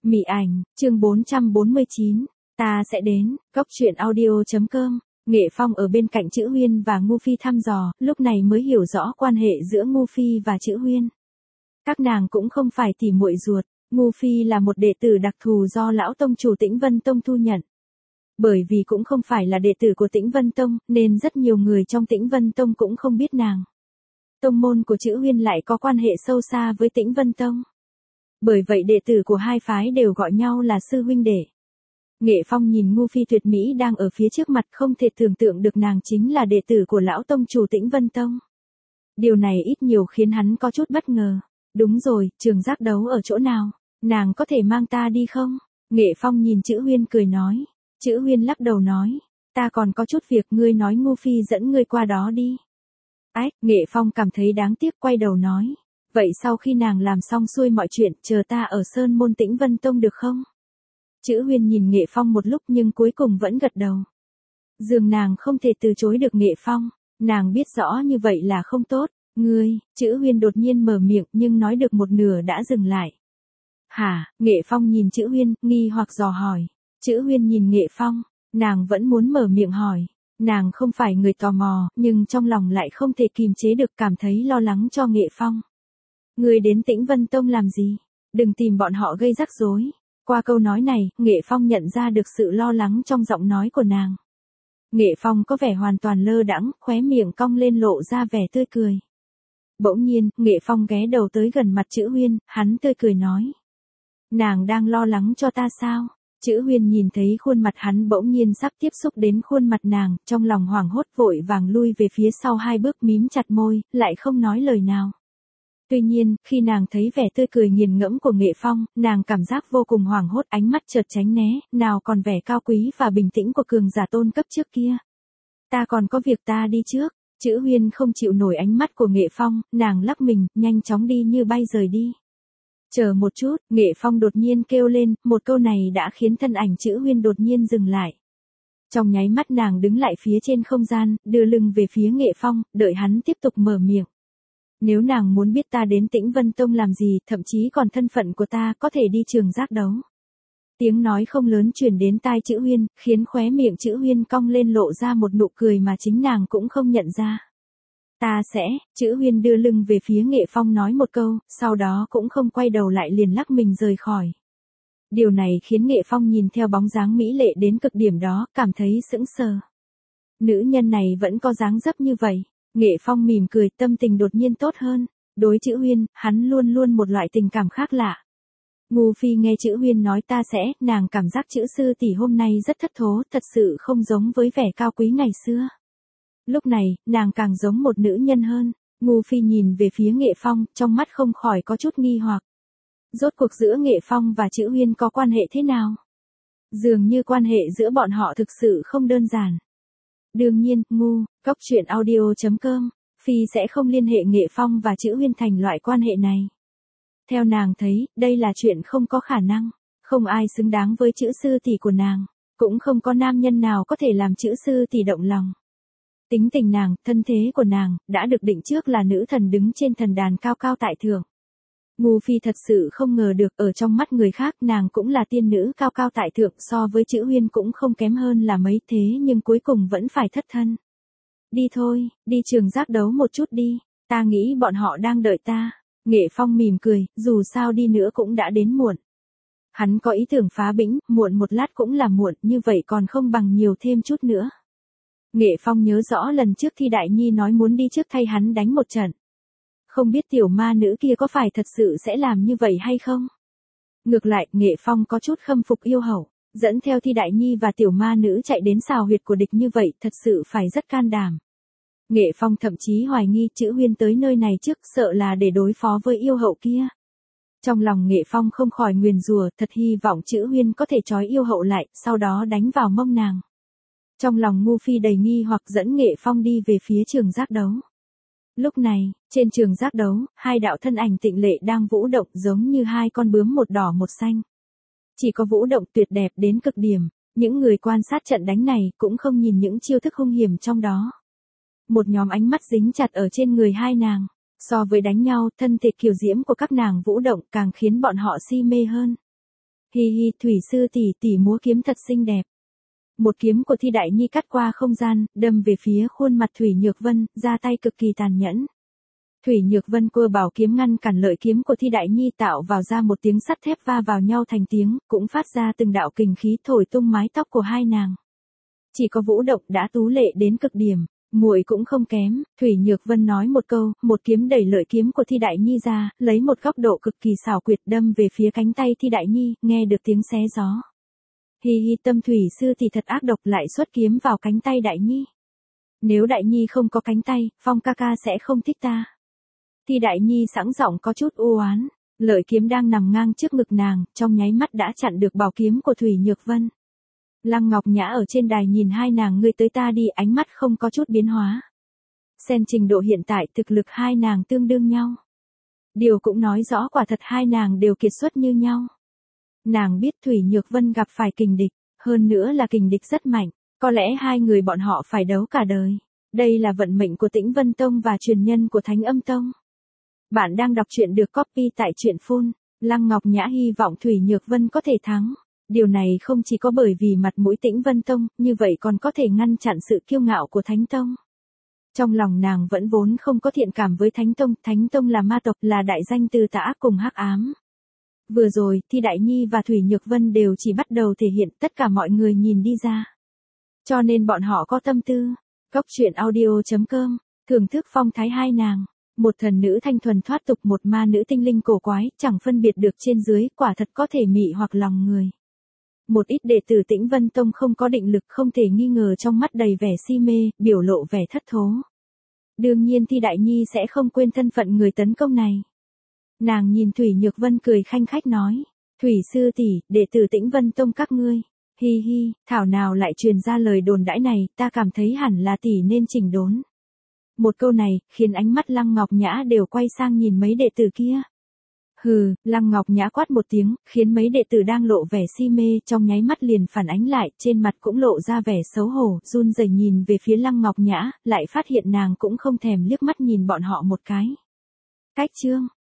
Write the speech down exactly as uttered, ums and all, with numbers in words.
Mị ảnh, chương bốn trăm bốn mươi chín, ta sẽ đến, cốc truyện audio.com. Nghệ Phong ở bên cạnh Chữ Huyên và Ngu Phi thăm dò, lúc này mới hiểu rõ quan hệ giữa Ngu Phi và Chữ Huyên. Các nàng cũng không phải tỉ muội ruột, Ngu Phi là một đệ tử đặc thù do lão tông chủ Tĩnh Vân Tông thu nhận. Bởi vì cũng không phải là đệ tử của Tĩnh Vân Tông, nên rất nhiều người trong Tĩnh Vân Tông cũng không biết nàng. Tông môn của Chữ Huyên lại có quan hệ sâu xa với Tĩnh Vân Tông. Bởi vậy đệ tử của hai phái đều gọi nhau là sư huynh đệ. Nghệ Phong nhìn Ngu Phi tuyệt mỹ đang ở phía trước mặt, không thể tưởng tượng được nàng chính là đệ tử của lão tông chủ Tĩnh Vân Tông. Điều này ít nhiều khiến hắn có chút bất ngờ. Đúng rồi, trường giác đấu ở chỗ nào? Nàng có thể mang ta đi không? Nghệ Phong nhìn Chữ Huyên cười nói. Chữ Huyên lắc đầu nói. Ta còn có chút việc, ngươi nói Ngu Phi dẫn ngươi qua đó đi. Ách, Nghệ Phong cảm thấy đáng tiếc, quay đầu nói. Vậy sau khi nàng làm xong xuôi mọi chuyện, chờ ta ở Sơn Môn Tĩnh Vân Tông được không? Chữ Huyên nhìn Nghệ Phong một lúc nhưng cuối cùng vẫn gật đầu. Dường nàng không thể từ chối được Nghệ Phong, nàng biết rõ như vậy là không tốt. Ngươi, Chữ Huyên đột nhiên mở miệng nhưng nói được một nửa đã dừng lại. Hả? Nghệ Phong nhìn Chữ Huyên, nghi hoặc dò hỏi. Chữ Huyên nhìn Nghệ Phong, nàng vẫn muốn mở miệng hỏi. Nàng không phải người tò mò, nhưng trong lòng lại không thể kìm chế được, cảm thấy lo lắng cho Nghệ Phong. Ngươi đến Tĩnh Vân Tông làm gì? Đừng tìm bọn họ gây rắc rối. Qua câu nói này, Nghệ Phong nhận ra được sự lo lắng trong giọng nói của nàng. Nghệ Phong có vẻ hoàn toàn lơ đãng, khóe miệng cong lên lộ ra vẻ tươi cười. Bỗng nhiên, Nghệ Phong ghé đầu tới gần mặt Chữ Huyên, hắn tươi cười nói. Nàng đang lo lắng cho ta sao? Chữ Huyên nhìn thấy khuôn mặt hắn bỗng nhiên sắp tiếp xúc đến khuôn mặt nàng, trong lòng hoảng hốt vội vàng lui về phía sau hai bước, mím chặt môi, lại không nói lời nào. Tuy nhiên, khi nàng thấy vẻ tươi cười nghiền ngẫm của Nghệ Phong, nàng cảm giác vô cùng hoảng hốt, ánh mắt chợt tránh né, nào còn vẻ cao quý và bình tĩnh của cường giả tôn cấp trước kia. Ta còn có việc, ta đi trước. Chữ Huyên không chịu nổi ánh mắt của Nghệ Phong, nàng lắc mình, nhanh chóng đi như bay rời đi. Chờ một chút, Nghệ Phong đột nhiên kêu lên, một câu này đã khiến thân ảnh Chữ Huyên đột nhiên dừng lại. Trong nháy mắt nàng đứng lại phía trên không gian, đưa lưng về phía Nghệ Phong, đợi hắn tiếp tục mở miệng. Nếu nàng muốn biết ta đến Tĩnh Vân Tông làm gì, thậm chí còn thân phận của ta, có thể đi trường giác đấu. Tiếng nói không lớn truyền đến tai Chữ Huyên, khiến khóe miệng Chữ Huyên cong lên lộ ra một nụ cười mà chính nàng cũng không nhận ra. Ta sẽ, Chữ Huyên đưa lưng về phía Nghệ Phong nói một câu, sau đó cũng không quay đầu lại, liền lắc mình rời khỏi. Điều này khiến Nghệ Phong nhìn theo bóng dáng mỹ lệ đến cực điểm đó, cảm thấy sững sờ. Nữ nhân này vẫn có dáng dấp như vậy. Nghệ Phong mỉm cười, tâm tình đột nhiên tốt hơn. Đối Chữ Huyên, hắn luôn luôn một loại tình cảm khác lạ. Ngu Phi nghe Chữ Huyên nói ta sẽ, nàng cảm giác Chữ sư tỷ hôm nay rất thất thố, thật sự không giống với vẻ cao quý ngày xưa. Lúc này, nàng càng giống một nữ nhân hơn. Ngu Phi nhìn về phía Nghệ Phong, trong mắt không khỏi có chút nghi hoặc. Rốt cuộc giữa Nghệ Phong và Chữ Huyên có quan hệ thế nào? Dường như quan hệ giữa bọn họ thực sự không đơn giản. Đương nhiên, ngu, cốc truyện audio.com, Phi sẽ không liên hệ Nghệ Phong và Chữ Huyên thành loại quan hệ này. Theo nàng thấy, đây là chuyện không có khả năng, không ai xứng đáng với Chữ sư tỷ của nàng, cũng không có nam nhân nào có thể làm Chữ sư tỷ động lòng. Tính tình nàng, thân thế của nàng, đã được định trước là nữ thần đứng trên thần đàn cao cao tại thượng. Ngu Phi thật sự không ngờ được, ở trong mắt người khác nàng cũng là tiên nữ cao cao tại thượng, so với Chữ Huyên cũng không kém hơn là mấy, thế nhưng cuối cùng vẫn phải thất thân. Đi thôi, đi trường giác đấu một chút đi, ta nghĩ bọn họ đang đợi ta. Nghệ Phong mỉm cười, dù sao đi nữa cũng đã đến muộn. Hắn có ý tưởng phá bĩnh, muộn một lát cũng là muộn, như vậy còn không bằng nhiều thêm chút nữa. Nghệ Phong nhớ rõ lần trước Thi Đại Nhi nói muốn đi trước thay hắn đánh một trận. Không biết tiểu ma nữ kia có phải thật sự sẽ làm như vậy hay không? Ngược lại, Nghệ Phong có chút khâm phục yêu hậu, dẫn theo Thi Đại Nhi và tiểu ma nữ chạy đến xào huyệt của địch như vậy, thật sự phải rất can đảm. Nghệ Phong thậm chí hoài nghi Chữ Huyên tới nơi này trước, sợ là để đối phó với yêu hậu kia. Trong lòng Nghệ Phong không khỏi nguyền rủa, thật hy vọng Chữ Huyên có thể trói yêu hậu lại, sau đó đánh vào mông nàng. Trong lòng Ngu Phi đầy nghi hoặc dẫn Nghệ Phong đi về phía trường giác đấu. Lúc này, trên trường giác đấu, hai đạo thân ảnh tịnh lệ đang vũ động giống như hai con bướm, một đỏ một xanh. Chỉ có vũ động tuyệt đẹp đến cực điểm, những người quan sát trận đánh này cũng không nhìn những chiêu thức hung hiểm trong đó. Một nhóm ánh mắt dính chặt ở trên người hai nàng, so với đánh nhau, thân thể kiều diễm của các nàng vũ động càng khiến bọn họ si mê hơn. Hi hi, Thủy sư tỷ tỷ múa kiếm thật xinh đẹp. Một kiếm của Thi Đại Nhi cắt qua không gian, đâm về phía khuôn mặt Thủy Nhược Vân, ra tay cực kỳ tàn nhẫn. Thủy Nhược Vân cua bảo kiếm ngăn cản lợi kiếm của Thi Đại Nhi, tạo vào ra một tiếng sắt thép va vào nhau thành tiếng, cũng phát ra từng đạo kình khí thổi tung mái tóc của hai nàng. Chỉ có Vũ Độc đã tú lệ đến cực điểm, muội cũng không kém, Thủy Nhược Vân nói một câu, một kiếm đẩy lợi kiếm của Thi Đại Nhi ra, lấy một góc độ cực kỳ xảo quyệt đâm về phía cánh tay Thi Đại Nhi, nghe được tiếng xé gió. Hi hi, Tâm Thủy sư thì thật ác độc, lại xuất kiếm vào cánh tay Đại Nhi. Nếu Đại Nhi không có cánh tay, Phong ca ca sẽ không thích ta. Thi Đại Nhi sẵn giọng có chút u oán, lợi kiếm đang nằm ngang trước ngực nàng, trong nháy mắt đã chặn được bảo kiếm của Thủy Nhược Vân. Lăng Ngọc Nhã ở trên đài nhìn hai nàng ngươi tới ta đi, ánh mắt không có chút biến hóa. Xem trình độ hiện tại thực lực hai nàng tương đương nhau. Điều cũng nói rõ quả thật hai nàng đều kiệt xuất như nhau. Nàng biết Thủy Nhược Vân gặp phải kình địch, hơn nữa là kình địch rất mạnh, có lẽ hai người bọn họ phải đấu cả đời. Đây là vận mệnh của Tĩnh Vân Tông và truyền nhân của Thánh Âm Tông. Bạn đang đọc truyện được copy tại truyện phun. Lăng Ngọc Nhã hy vọng Thủy Nhược Vân có thể thắng. Điều này không chỉ có bởi vì mặt mũi Tĩnh Vân Tông, như vậy còn có thể ngăn chặn sự kiêu ngạo của Thánh Tông. Trong lòng nàng vẫn vốn không có thiện cảm với Thánh Tông, Thánh Tông là ma tộc, là đại danh từ tà ác cùng hắc ám. Vừa rồi, Thi Đại Nhi và Thủy Nhược Vân đều chỉ bắt đầu thể hiện, tất cả mọi người nhìn đi ra. Cho nên bọn họ có tâm tư. Cốc truyện audio chấm com, thưởng thức phong thái hai nàng. Một thần nữ thanh thuần thoát tục, một ma nữ tinh linh cổ quái, chẳng phân biệt được trên dưới, quả thật có thể mị hoặc lòng người. Một ít đệ tử Tĩnh Vân Tông không có định lực, không thể nghi ngờ trong mắt đầy vẻ si mê, biểu lộ vẻ thất thố. Đương nhiên Thi Đại Nhi sẽ không quên thân phận người tấn công này. Nàng nhìn Thủy Nhược Vân cười khanh khách nói, Thủy sư tỷ, đệ tử Tĩnh Vân Tông các ngươi. Hi hi, thảo nào lại truyền ra lời đồn đãi này, ta cảm thấy hẳn là tỷ nên chỉnh đốn. Một câu này, khiến ánh mắt Lăng Ngọc Nhã đều quay sang nhìn mấy đệ tử kia. Hừ, Lăng Ngọc Nhã quát một tiếng, khiến mấy đệ tử đang lộ vẻ si mê, trong nháy mắt liền phản ánh lại, trên mặt cũng lộ ra vẻ xấu hổ, run rẩy nhìn về phía Lăng Ngọc Nhã, lại phát hiện nàng cũng không thèm liếc mắt nhìn bọn họ một cái. Cách chương